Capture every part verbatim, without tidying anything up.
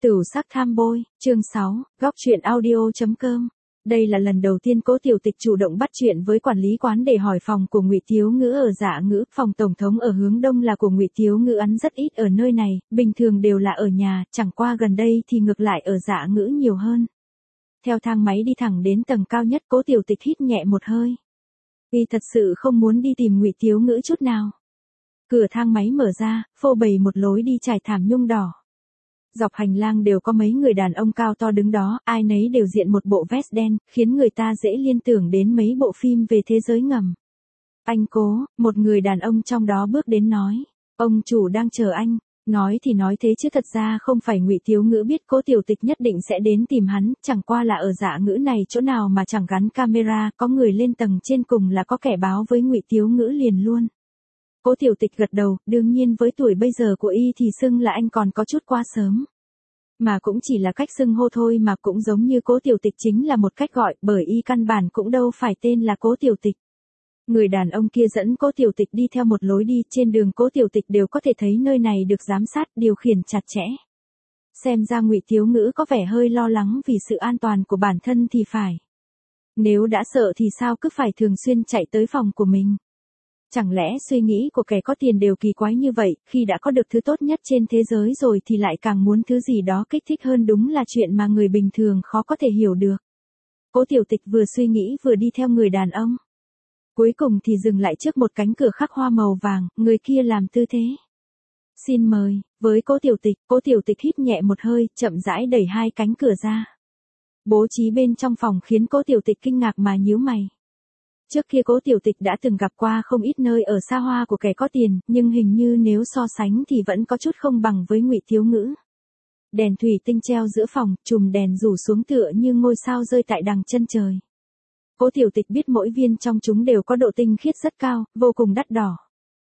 Tửu sắc tham bôi, chương sáu, góc truyện audio.com. Đây là lần đầu tiên Cố Tiểu Tịch chủ động bắt chuyện với quản lý quán để hỏi phòng của Ngụy Thiếu Ngữ ở Dạ Ngữ, phòng tổng thống ở hướng đông là của Ngụy Thiếu Ngữ ăn rất ít ở nơi này, bình thường đều là ở nhà, chẳng qua gần đây thì ngược lại ở Dạ Ngữ nhiều hơn. Theo thang máy đi thẳng đến tầng cao nhất, Cố Tiểu Tịch hít nhẹ một hơi. Y thật sự không muốn đi tìm Ngụy Thiếu Ngữ chút nào. Cửa thang máy mở ra, phô bày một lối đi trải thảm nhung đỏ. Dọc hành lang đều có mấy người đàn ông cao to đứng đó, ai nấy đều diện một bộ vest đen, khiến người ta dễ liên tưởng đến mấy bộ phim về thế giới ngầm. Anh Cố, một người đàn ông trong đó bước đến nói, ông chủ đang chờ anh. Nói thì nói thế chứ thật ra không phải Ngụy Thiếu Ngữ biết Cố Tiểu Tịch nhất định sẽ đến tìm hắn, chẳng qua là ở Dạ Ngữ này chỗ nào mà chẳng gắn camera, có người lên tầng trên cùng là có kẻ báo với Ngụy Thiếu Ngữ liền luôn. Cố Tiểu Tịch gật đầu, đương nhiên với tuổi bây giờ của y thì xưng là anh còn có chút quá sớm. Mà cũng chỉ là cách xưng hô thôi, mà cũng giống như Cố Tiểu Tịch chính là một cách gọi, bởi y căn bản cũng đâu phải tên là Cố Tiểu Tịch. Người đàn ông kia dẫn Cố Tiểu Tịch đi theo một lối đi, trên đường Cố Tiểu Tịch đều có thể thấy nơi này được giám sát, điều khiển chặt chẽ. Xem ra Ngụy Thiếu Ngữ có vẻ hơi lo lắng vì sự an toàn của bản thân thì phải. Nếu đã sợ thì sao cứ phải thường xuyên chạy tới phòng của mình. Chẳng lẽ suy nghĩ của kẻ có tiền đều kỳ quái như vậy, khi đã có được thứ tốt nhất trên thế giới rồi thì lại càng muốn thứ gì đó kích thích hơn, đúng là chuyện mà người bình thường khó có thể hiểu được. Cố Tiểu Tịch vừa suy nghĩ vừa đi theo người đàn ông. Cuối cùng thì dừng lại trước một cánh cửa khắc hoa màu vàng, người kia làm tư thế. Xin mời, với Cố Tiểu Tịch, Cố Tiểu Tịch hít nhẹ một hơi, chậm rãi đẩy hai cánh cửa ra. Bố trí bên trong phòng khiến Cố Tiểu Tịch kinh ngạc mà nhíu mày. Trước kia Cố Tiểu Tịch đã từng gặp qua không ít nơi ở xa hoa của kẻ có tiền, nhưng hình như nếu so sánh thì vẫn có chút không bằng với Ngụy Thiếu Ngữ. Đèn thủy tinh treo giữa phòng, chùm đèn rủ xuống tựa như ngôi sao rơi tại đằng chân trời. Cố Tiểu Tịch biết mỗi viên trong chúng đều có độ tinh khiết rất cao, vô cùng đắt đỏ.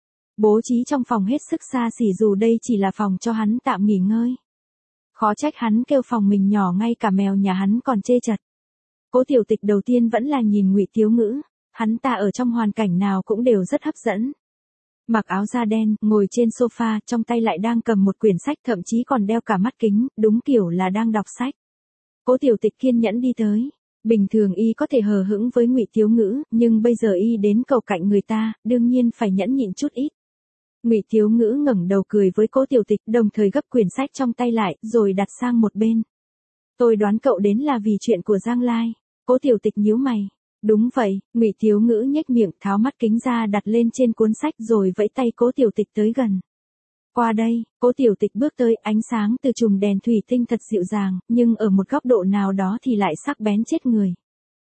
Bố trí trong phòng hết sức xa xỉ dù đây chỉ là phòng cho hắn tạm nghỉ ngơi. Khó trách hắn kêu phòng mình nhỏ, ngay cả mèo nhà hắn còn chê chật. Cố Tiểu Tịch đầu tiên vẫn là nhìn Ngụy Thiếu Ngữ. Hắn ta ở trong hoàn cảnh nào cũng đều rất hấp dẫn. Mặc áo da đen, ngồi trên sofa, trong tay lại đang cầm một quyển sách, thậm chí còn đeo cả mắt kính, đúng kiểu là đang đọc sách. Cố Tiểu Tịch kiên nhẫn đi tới. Bình thường y có thể hờ hững với Ngụy Thiếu Ngữ, nhưng bây giờ y đến cầu cạnh người ta, đương nhiên phải nhẫn nhịn chút ít. Ngụy Thiếu Ngữ ngẩng đầu cười với Cố Tiểu Tịch, đồng thời gấp quyển sách trong tay lại, rồi đặt sang một bên. Tôi đoán cậu đến là vì chuyện của Giang Lai. Cố Tiểu Tịch nhíu mày. Đúng vậy, Ngụy Thiếu Ngữ nhếch miệng, tháo mắt kính ra đặt lên trên cuốn sách rồi vẫy tay Cố Tiểu Tịch tới gần. Qua đây, Cố Tiểu Tịch bước tới, ánh sáng từ chùm đèn thủy tinh thật dịu dàng, nhưng ở một góc độ nào đó thì lại sắc bén chết người.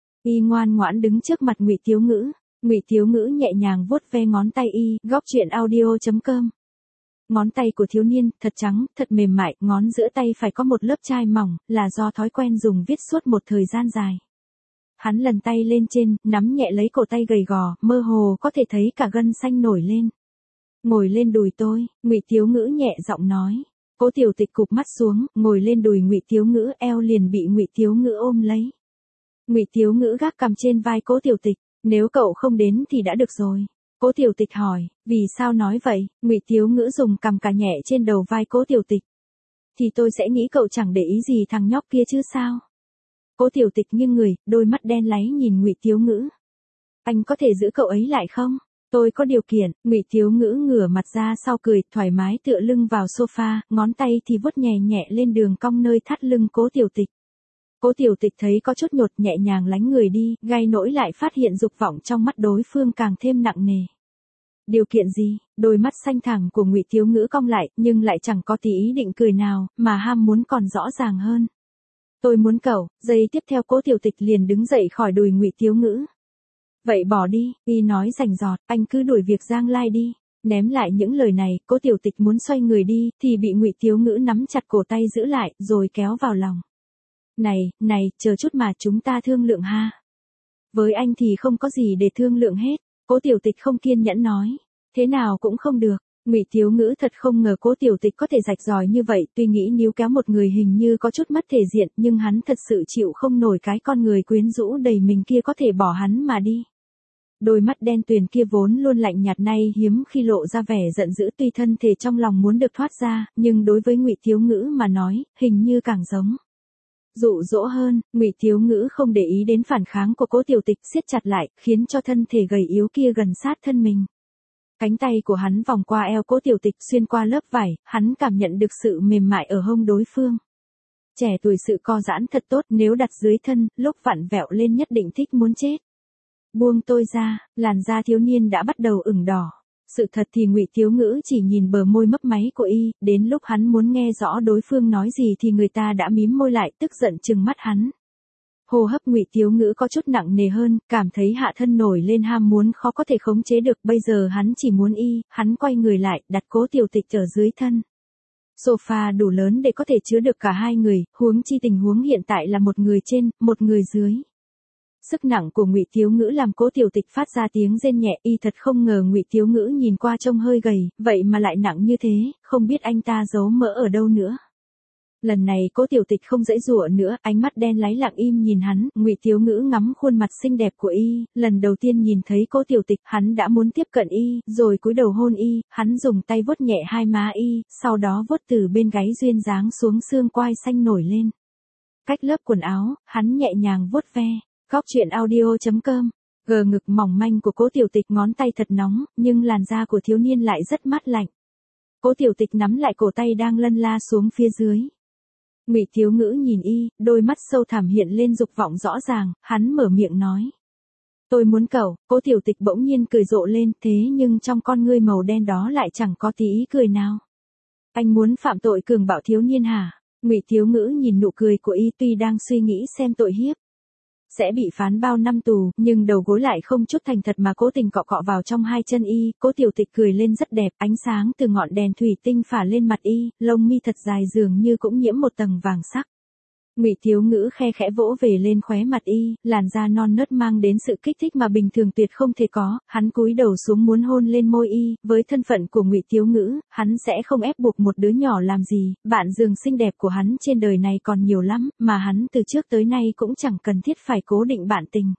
Y ngoan ngoãn đứng trước mặt Ngụy Thiếu Ngữ, Ngụy Thiếu Ngữ nhẹ nhàng vuốt ve ngón tay y, góc truyện audio.com. Ngón tay của thiếu niên, thật trắng, thật mềm mại, ngón giữa tay phải có một lớp chai mỏng, là do thói quen dùng viết suốt một thời gian dài. Hắn lần tay lên trên, nắm nhẹ lấy cổ tay gầy gò, mơ hồ có thể thấy cả gân xanh nổi lên. Ngồi lên đùi tôi, Ngụy Thiếu Ngữ nhẹ giọng nói. Cố Tiểu Tịch cụp mắt xuống, ngồi lên đùi Ngụy Thiếu Ngữ, eo liền bị Ngụy Thiếu Ngữ ôm lấy. Ngụy Thiếu Ngữ gác cằm trên vai Cố Tiểu Tịch, nếu cậu không đến thì đã được rồi. Cố Tiểu Tịch hỏi, vì sao nói vậy? Ngụy Thiếu Ngữ dùng cằm cà nhẹ trên đầu vai Cố Tiểu Tịch. Thì tôi sẽ nghĩ cậu chẳng để ý gì thằng nhóc kia chứ sao? Cố Tiểu Tịch nghiêng người, đôi mắt đen láy nhìn Ngụy Thiếu Ngữ. Anh có thể giữ cậu ấy lại không? Tôi có điều kiện. Ngụy Thiếu Ngữ ngửa mặt ra sau cười, thoải mái tựa lưng vào sofa, ngón tay thì vuốt nhẹ nhẹ lên đường cong nơi thắt lưng Cố Tiểu Tịch. Cố Tiểu Tịch thấy có chút nhột, nhẹ nhàng lánh người đi, gay nỗi lại phát hiện dục vọng trong mắt đối phương càng thêm nặng nề. Điều kiện gì? Đôi mắt xanh thẳm của Ngụy Thiếu Ngữ cong lại, nhưng lại chẳng có tí ý định cười nào, mà ham muốn còn rõ ràng hơn. Tôi muốn cậu. Giây tiếp theo Cố Tiểu Tịch liền đứng dậy khỏi đùi Ngụy Thiếu Ngữ. Vậy bỏ đi, y nói rành rọt, anh cứ đuổi việc Giang Lai đi. Ném lại những lời này, Cố Tiểu Tịch muốn xoay người đi, thì bị Ngụy Thiếu Ngữ nắm chặt cổ tay giữ lại, rồi kéo vào lòng. Này, này, chờ chút mà, chúng ta thương lượng ha. Với anh thì không có gì để thương lượng hết. Cố Tiểu Tịch không kiên nhẫn nói. Thế nào cũng không được. Ngụy Thiếu Ngữ thật không ngờ Cố Tiểu Tịch có thể rạch ròi như vậy, tuy nghĩ níu kéo một người hình như có chút mất thể diện, nhưng hắn thật sự chịu không nổi cái con người quyến rũ đầy mình kia có thể bỏ hắn mà đi. Đôi mắt đen tuyền kia vốn luôn lạnh nhạt nay hiếm khi lộ ra vẻ giận dữ, tuy thân thể trong lòng muốn được thoát ra, nhưng đối với Ngụy Thiếu Ngữ mà nói, hình như càng giống dụ dỗ hơn. Ngụy Thiếu Ngữ không để ý đến phản kháng của Cố Tiểu Tịch, siết chặt lại, khiến cho thân thể gầy yếu kia gần sát thân mình. Cánh tay của hắn vòng qua eo Cố Tiểu Tịch, xuyên qua lớp vải, hắn cảm nhận được sự mềm mại ở hông đối phương. Trẻ tuổi sự co giãn thật tốt, nếu đặt dưới thân, lúc vặn vẹo lên nhất định thích muốn chết. Buông tôi ra, làn da thiếu niên đã bắt đầu ửng đỏ. Sự thật thì Ngụy Thiếu Ngữ chỉ nhìn bờ môi mấp máy của y, đến lúc hắn muốn nghe rõ đối phương nói gì thì người ta đã mím môi lại, tức giận trừng mắt hắn. Hô hấp Ngụy Thiếu Ngữ có chút nặng nề hơn, cảm thấy hạ thân nổi lên ham muốn khó có thể khống chế được, bây giờ hắn chỉ muốn y, hắn quay người lại, đặt Cố Tiểu Tịch ở dưới thân. Sofa đủ lớn để có thể chứa được cả hai người, huống chi tình huống hiện tại là một người trên, một người dưới. Sức nặng của Ngụy Thiếu Ngữ làm Cố Tiểu Tịch phát ra tiếng rên nhẹ, y thật không ngờ Ngụy Thiếu Ngữ nhìn qua trông hơi gầy, vậy mà lại nặng như thế, không biết anh ta giấu mỡ ở đâu nữa. Lần này Cố Tiểu Tịch không giãy giụa nữa, ánh mắt đen láy lặng im nhìn hắn. Ngụy Thiếu Ngữ ngắm khuôn mặt xinh đẹp của y, lần đầu tiên nhìn thấy Cố Tiểu Tịch, hắn đã muốn tiếp cận y, rồi cúi đầu hôn y, hắn dùng tay vuốt nhẹ hai má y, sau đó vuốt từ bên gáy duyên dáng xuống xương quai xanh nổi lên. Cách lớp quần áo, hắn nhẹ nhàng vuốt ve. Góc truyện audio chấm com. Gờ ngực mỏng manh của Cố Tiểu Tịch, ngón tay thật nóng, nhưng làn da của thiếu niên lại rất mát lạnh. Cố Tiểu Tịch nắm lại cổ tay đang lân la xuống phía dưới. Ngụy Thiếu Ngữ nhìn y, đôi mắt sâu thẳm hiện lên dục vọng rõ ràng, hắn mở miệng nói. Tôi muốn cậu. Cố Tiểu Tịch bỗng nhiên cười rộ lên, thế nhưng trong con ngươi màu đen đó lại chẳng có tí ý cười nào. Anh muốn phạm tội cường bạo thiếu niên hả? Ngụy Thiếu Ngữ nhìn nụ cười của y, tuy đang suy nghĩ xem tội hiếp sẽ bị phán bao năm tù, nhưng đầu gối lại không chút thành thật mà cố tình cọ cọ vào trong hai chân y. Cố Tiểu Tịch cười lên rất đẹp, ánh sáng từ ngọn đèn thủy tinh phả lên mặt y, lông mi thật dài dường như cũng nhiễm một tầng vàng sắc. Ngụy Thiếu Ngữ khe khẽ vỗ về lên khóe mặt y, làn da non nớt mang đến sự kích thích mà bình thường tuyệt không thể có, hắn cúi đầu xuống muốn hôn lên môi y, với thân phận của Ngụy Thiếu Ngữ, hắn sẽ không ép buộc một đứa nhỏ làm gì, bạn giường xinh đẹp của hắn trên đời này còn nhiều lắm, mà hắn từ trước tới nay cũng chẳng cần thiết phải cố định bạn tình.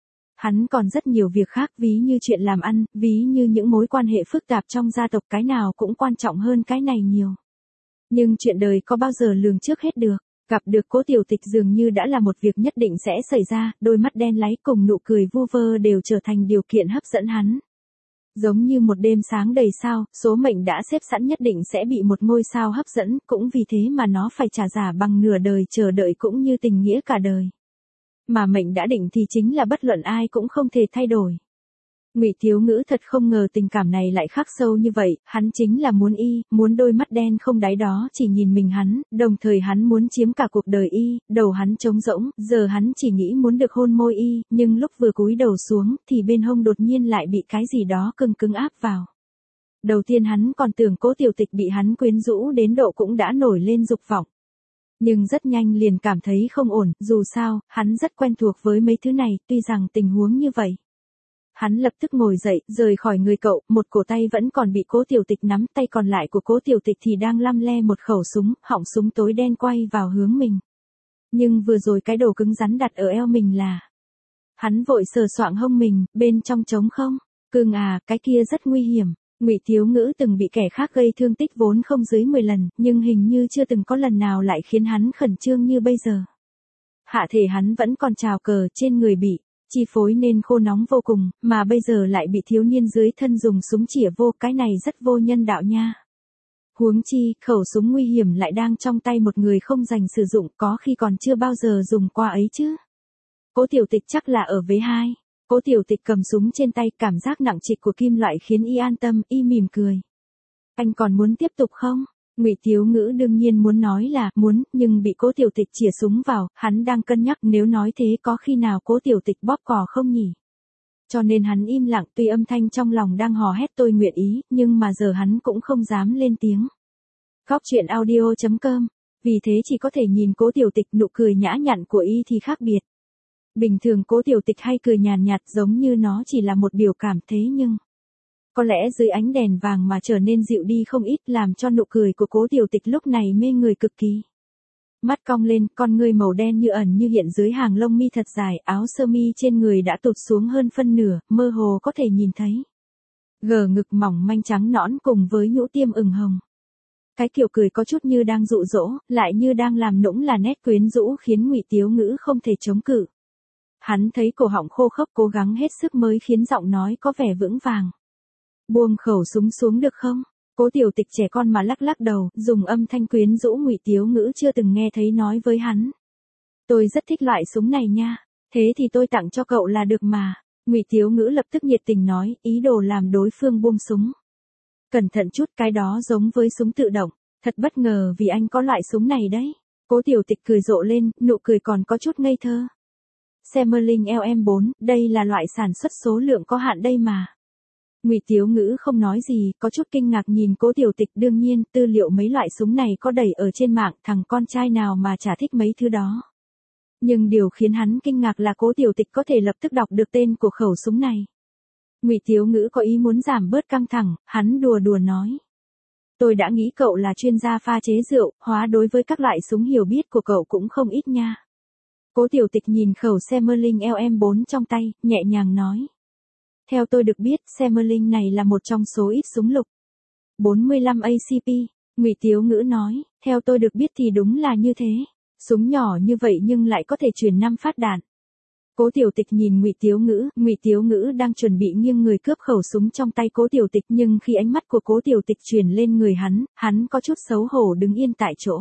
Hắn còn rất nhiều việc khác, ví như chuyện làm ăn, ví như những mối quan hệ phức tạp trong gia tộc, cái nào cũng quan trọng hơn cái này nhiều. Nhưng chuyện đời có bao giờ lường trước hết được. Gặp được Cố Tiểu Tịch dường như đã là một việc nhất định sẽ xảy ra, đôi mắt đen láy cùng nụ cười vu vơ đều trở thành điều kiện hấp dẫn hắn. Giống như một đêm sáng đầy sao, số mệnh đã xếp sẵn nhất định sẽ bị một ngôi sao hấp dẫn, cũng vì thế mà nó phải trả giá bằng nửa đời chờ đợi cũng như tình nghĩa cả đời. Mà mệnh đã định thì chính là bất luận ai cũng không thể thay đổi. Ngụy Thiếu Ngữ thật không ngờ tình cảm này lại khắc sâu như vậy, hắn chính là muốn y, muốn đôi mắt đen không đáy đó chỉ nhìn mình hắn, đồng thời hắn muốn chiếm cả cuộc đời y, đầu hắn trống rỗng, giờ hắn chỉ nghĩ muốn được hôn môi y, nhưng lúc vừa cúi đầu xuống thì bên hông đột nhiên lại bị cái gì đó cứng cứng áp vào. Đầu tiên hắn còn tưởng Cố Tiểu Tịch bị hắn quyến rũ đến độ cũng đã nổi lên dục vọng. Nhưng rất nhanh liền cảm thấy không ổn, dù sao, hắn rất quen thuộc với mấy thứ này, tuy rằng tình huống như vậy. Hắn lập tức ngồi dậy, rời khỏi người cậu, một cổ tay vẫn còn bị Cố Tiểu Tịch nắm, tay còn lại của Cố Tiểu Tịch thì đang lăm le một khẩu súng, họng súng tối đen quay vào hướng mình. Nhưng vừa rồi cái đồ cứng rắn đặt ở eo mình là... Hắn vội sờ soạng hông mình, bên trong trống không? Cưng à, cái kia rất nguy hiểm. Ngụy Thiếu Ngữ từng bị kẻ khác gây thương tích vốn không dưới mười lần, nhưng hình như chưa từng có lần nào lại khiến hắn khẩn trương như bây giờ. Hạ thể hắn vẫn còn trào cờ, trên người bị chi phối nên khô nóng vô cùng, mà bây giờ lại bị thiếu niên dưới thân dùng súng chĩa vô, cái này rất vô nhân đạo nha. Huống chi, khẩu súng nguy hiểm lại đang trong tay một người không dành sử dụng, có khi còn chưa bao giờ dùng qua ấy chứ. Cố Tiểu Tịch chắc là ở vế hai. Cố Tiểu Tịch cầm súng trên tay, cảm giác nặng trịch của kim loại khiến y an tâm, y mỉm cười. Anh còn muốn tiếp tục không? Ngụy Thiếu Ngữ đương nhiên muốn nói là muốn, nhưng bị Cố Tiểu Tịch chĩa súng vào, hắn đang cân nhắc nếu nói thế có khi nào Cố Tiểu Tịch bóp cò không nhỉ? Cho nên hắn im lặng, tuy âm thanh trong lòng đang hò hét tôi nguyện ý, nhưng mà giờ hắn cũng không dám lên tiếng. Góc truyện audio chấm com. Vì thế chỉ có thể nhìn Cố Tiểu Tịch, nụ cười nhã nhặn của y thì khác biệt. Bình thường Cố Tiểu Tịch hay cười nhàn nhạt giống như nó chỉ là một biểu cảm, thế nhưng có lẽ dưới ánh đèn vàng mà trở nên dịu đi không ít, làm cho nụ cười của Cố Tiểu Tịch lúc này mê người cực kỳ. Mắt cong lên, con ngươi màu đen như ẩn như hiện dưới hàng lông mi thật dài, áo sơ mi trên người đã tụt xuống hơn phân nửa, mơ hồ có thể nhìn thấy. Gờ ngực mỏng manh trắng nõn cùng với nhũ tiêm ửng hồng. Cái kiểu cười có chút như đang dụ dỗ, lại như đang làm nũng là nét quyến rũ khiến Ngụy Tiếu Ngữ không thể chống cự. Hắn thấy cổ họng khô khốc cố gắng hết sức mới khiến giọng nói có vẻ vững vàng. Buông khẩu súng xuống được không? Cố Tiểu Tịch trẻ con mà lắc lắc đầu, dùng âm thanh quyến rũ Ngụy Tiếu Ngữ chưa từng nghe thấy nói với hắn. Tôi rất thích loại súng này nha, thế thì tôi tặng cho cậu là được mà. Ngụy Tiếu Ngữ lập tức nhiệt tình nói, ý đồ làm đối phương buông súng. Cẩn thận chút, cái đó giống với súng tự động, thật bất ngờ vì anh có loại súng này đấy. Cố Tiểu Tịch cười rộ lên, nụ cười còn có chút ngây thơ. Semmerling L M bốn, đây là loại sản xuất số lượng có hạn đây mà. Ngụy Tiếu Ngữ không nói gì, có chút kinh ngạc nhìn Cố Tiểu Tịch, đương nhiên, tư liệu mấy loại súng này có đầy ở trên mạng, thằng con trai nào mà chả thích mấy thứ đó. Nhưng điều khiến hắn kinh ngạc là Cố Tiểu Tịch có thể lập tức đọc được tên của khẩu súng này. Ngụy Tiếu Ngữ có ý muốn giảm bớt căng thẳng, hắn đùa đùa nói. Tôi đã nghĩ cậu là chuyên gia pha chế rượu, hóa đối với các loại súng hiểu biết của cậu cũng không ít nha. Cố Tiểu Tịch nhìn khẩu Semmerling L M bốn trong tay, nhẹ nhàng nói. Theo tôi được biết, Semmerling này là một trong số ít súng lục. bốn mươi lăm A C P, Ngụy Tiếu Ngữ nói, theo tôi được biết thì đúng là như thế. Súng nhỏ như vậy nhưng lại có thể truyền năm phát đạn. Cố Tiểu Tịch nhìn Ngụy Tiếu Ngữ, Ngụy Tiếu Ngữ đang chuẩn bị nghiêng người cướp khẩu súng trong tay Cố Tiểu Tịch, nhưng khi ánh mắt của Cố Tiểu Tịch chuyển lên người hắn, hắn có chút xấu hổ đứng yên tại chỗ.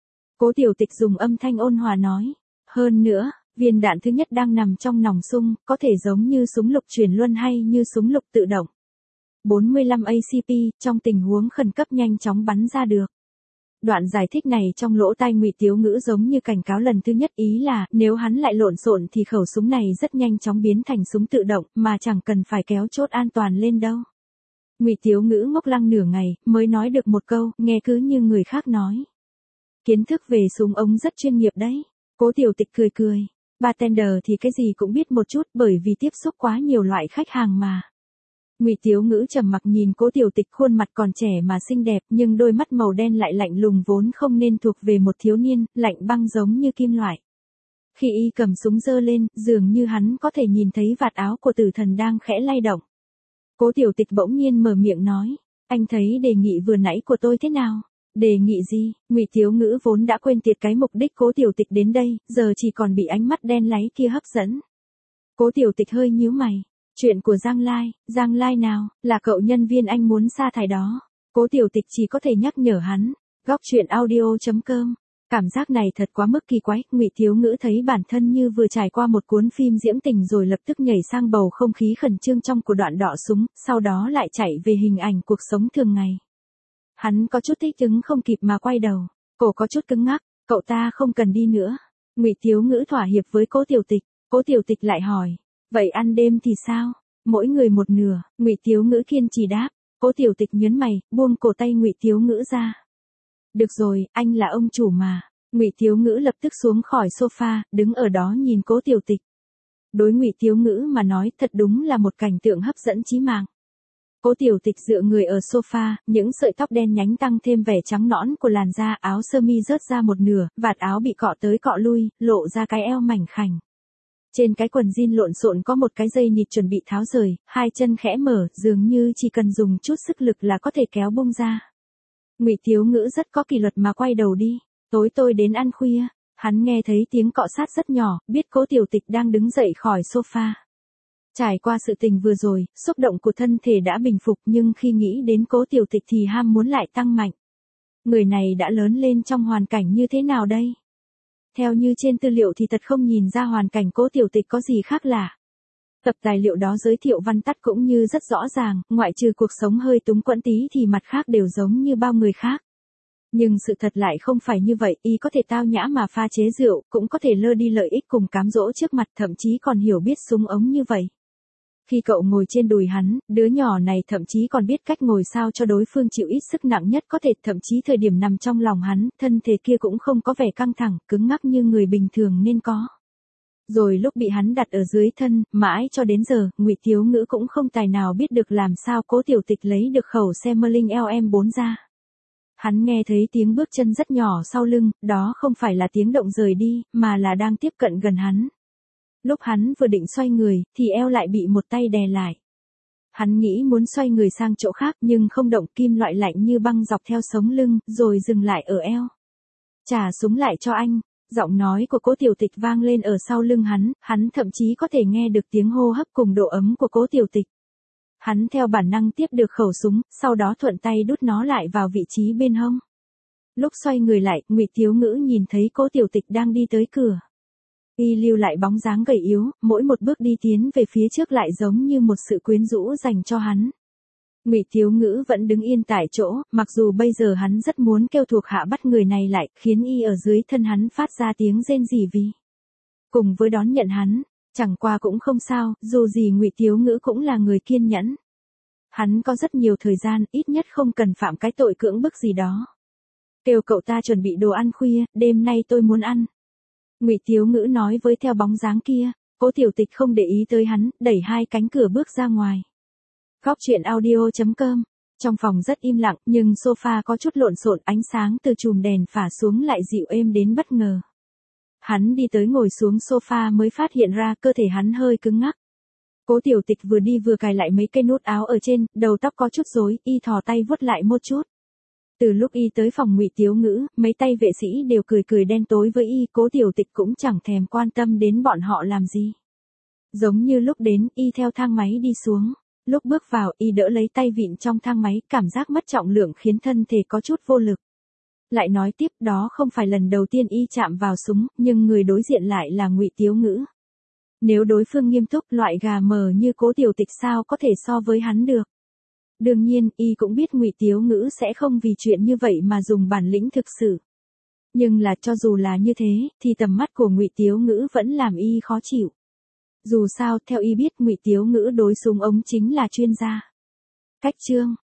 Cố Tiểu Tịch dùng âm thanh ôn hòa nói, hơn nữa, viên đạn thứ nhất đang nằm trong nòng súng, có thể giống như súng lục truyền luân hay như súng lục tự động. bốn mươi lăm A C P, trong tình huống khẩn cấp nhanh chóng bắn ra được. Đoạn giải thích này trong lỗ tai Ngụy Tiếu Ngữ giống như cảnh cáo lần thứ nhất, ý là nếu hắn lại lộn xộn thì khẩu súng này rất nhanh chóng biến thành súng tự động mà chẳng cần phải kéo chốt an toàn lên đâu. Ngụy Tiếu Ngữ ngốc lăng nửa ngày mới nói được một câu, nghe cứ như người khác nói. Kiến thức về súng ống rất chuyên nghiệp đấy. Cố Tiểu Tịch cười cười. Bartender thì cái gì cũng biết một chút bởi vì tiếp xúc quá nhiều loại khách hàng mà. Ngụy Tiếu Ngữ trầm mặc nhìn Cố Tiểu Tịch, khuôn mặt còn trẻ mà xinh đẹp, nhưng đôi mắt màu đen lại lạnh lùng vốn không nên thuộc về một thiếu niên, lạnh băng giống như kim loại. Khi y cầm súng giơ lên, dường như hắn có thể nhìn thấy vạt áo của tử thần đang khẽ lay động. Cố Tiểu Tịch bỗng nhiên mở miệng nói, anh thấy đề nghị vừa nãy của tôi thế nào? Đề nghị gì? Ngụy Tiếu Ngữ vốn đã quên tiệt cái mục đích Cố Tiểu Tịch đến đây, giờ chỉ còn bị ánh mắt đen láy kia hấp dẫn. Cố Tiểu Tịch hơi nhíu mày. Chuyện của Giang Lai, Giang Lai nào, là cậu nhân viên anh muốn sa thải đó. Cố Tiểu Tịch chỉ có thể nhắc nhở hắn. Góc truyện audio chấm com. Cảm giác này thật quá mức kỳ quái, Ngụy Tiếu Ngữ thấy bản thân như vừa trải qua một cuốn phim diễm tình rồi lập tức nhảy sang bầu không khí khẩn trương trong của đoạn đọ súng, sau đó lại chạy về hình ảnh cuộc sống thường ngày. Hắn có chút thích ứng không kịp mà quay đầu, cổ có chút cứng ngắc, cậu ta không cần đi nữa. Ngụy Tiếu Ngữ thỏa hiệp với Cố Tiểu Tịch, Cố Tiểu Tịch lại hỏi, vậy ăn đêm thì sao? Mỗi người một nửa, Ngụy Tiếu Ngữ kiên trì đáp. Cố Tiểu Tịch nhớn mày, buông cổ tay Ngụy Tiếu Ngữ ra. Được rồi, anh là ông chủ mà. Ngụy Tiếu Ngữ lập tức xuống khỏi sofa, đứng ở đó nhìn Cố Tiểu Tịch. Đối Ngụy Tiếu Ngữ mà nói, thật đúng là một cảnh tượng hấp dẫn chí mạng. Cố Tiểu Tịch dựa người ở sofa, những sợi tóc đen nhánh tăng thêm vẻ trắng nõn của làn da, áo sơ mi rớt ra một nửa, vạt áo bị cọ tới cọ lui, lộ ra cái eo mảnh khảnh. Trên cái quần jean lộn xộn có một cái dây nịt chuẩn bị tháo rời, hai chân khẽ mở, dường như chỉ cần dùng chút sức lực là có thể kéo bung ra. Ngụy Tiếu Ngữ rất có kỷ luật mà quay đầu đi. Tối tôi đến ăn khuya, hắn nghe thấy tiếng cọ sát rất nhỏ, biết Cố Tiểu Tịch đang đứng dậy khỏi sofa. Trải qua sự tình vừa rồi, xúc động của thân thể đã bình phục, nhưng khi nghĩ đến Cố Tiểu Tịch thì ham muốn lại tăng mạnh. Người này đã lớn lên trong hoàn cảnh như thế nào đây? Theo như trên tư liệu thì thật không nhìn ra hoàn cảnh Cố Tiểu Tịch có gì khác lạ. Tập tài liệu đó giới thiệu văn tắt cũng như rất rõ ràng, ngoại trừ cuộc sống hơi túng quẫn tí thì mặt khác đều giống như bao người khác. Nhưng sự thật lại không phải như vậy, y có thể tao nhã mà pha chế rượu, cũng có thể lơ đi lợi ích cùng cám dỗ trước mặt, thậm chí còn hiểu biết súng ống như vậy. Khi cậu ngồi trên đùi hắn, đứa nhỏ này thậm chí còn biết cách ngồi sao cho đối phương chịu ít sức nặng nhất có thể, thậm chí thời điểm nằm trong lòng hắn, thân thể kia cũng không có vẻ căng thẳng, cứng ngắc như người bình thường nên có. Rồi lúc bị hắn đặt ở dưới thân, mãi cho đến giờ, Ngụy Tiếu Ngữ cũng không tài nào biết được làm sao Cố Tiểu Tịch lấy được khẩu Semmerling L M bốn ra. Hắn nghe thấy tiếng bước chân rất nhỏ sau lưng, đó không phải là tiếng động rời đi, mà là đang tiếp cận gần hắn. Lúc hắn vừa định xoay người, thì eo lại bị một tay đè lại. Hắn nghĩ muốn xoay người sang chỗ khác nhưng không động, kim loại lạnh như băng dọc theo sống lưng, rồi dừng lại ở eo. Trả súng lại cho anh. Giọng nói của Cố Tiểu Tịch vang lên ở sau lưng hắn, hắn thậm chí có thể nghe được tiếng hô hấp cùng độ ấm của Cố Tiểu Tịch. Hắn theo bản năng tiếp được khẩu súng, sau đó thuận tay đút nó lại vào vị trí bên hông. Lúc xoay người lại, Ngụy Thiếu Ngữ nhìn thấy Cố Tiểu Tịch đang đi tới cửa. Y lưu lại bóng dáng gầy yếu, mỗi một bước đi tiến về phía trước lại giống như một sự quyến rũ dành cho hắn. Ngụy Thiếu Ngữ vẫn đứng yên tại chỗ, mặc dù bây giờ hắn rất muốn kêu thuộc hạ bắt người này lại, khiến y ở dưới thân hắn phát ra tiếng rên rỉ vì. Cùng với đón nhận hắn, chẳng qua cũng không sao, dù gì Ngụy Thiếu Ngữ cũng là người kiên nhẫn. Hắn có rất nhiều thời gian, ít nhất không cần phạm cái tội cưỡng bức gì đó. Kêu cậu ta chuẩn bị đồ ăn khuya, đêm nay tôi muốn ăn. Ngụy Thiếu Ngữ nói với theo bóng dáng kia. Cố Tiểu Tịch không để ý tới hắn, đẩy hai cánh cửa bước ra ngoài. Góc truyện audio chấm com. Trong phòng rất im lặng, nhưng sofa có chút lộn xộn, ánh sáng từ chùm đèn phả xuống lại dịu êm đến bất ngờ. Hắn đi tới ngồi xuống sofa mới phát hiện ra cơ thể hắn hơi cứng ngắc. Cố Tiểu Tịch vừa đi vừa cài lại mấy cây nút áo ở trên, đầu tóc có chút rối, y thò tay vuốt lại một chút. Từ lúc y tới phòng Ngụy Thiếu Ngữ, mấy tay vệ sĩ đều cười cười đen tối với y, Cố Tiểu Tịch cũng chẳng thèm quan tâm đến bọn họ làm gì. Giống như lúc đến, y theo thang máy đi xuống. Lúc bước vào, y đỡ lấy tay vịn trong thang máy, cảm giác mất trọng lượng khiến thân thể có chút vô lực. Lại nói tiếp, đó không phải lần đầu tiên y chạm vào súng, nhưng người đối diện lại là Ngụy Thiếu Ngữ. Nếu đối phương nghiêm túc, loại gà mờ như Cố Tiểu Tịch sao có thể so với hắn được. Đương nhiên, y cũng biết Ngụy Thiếu Ngữ sẽ không vì chuyện như vậy mà dùng bản lĩnh thực sự. Nhưng là cho dù là như thế, thì tầm mắt của Ngụy Thiếu Ngữ vẫn làm y khó chịu. Dù sao, theo y biết Ngụy Thiếu Ngữ đối súng ống chính là chuyên gia. Cách chương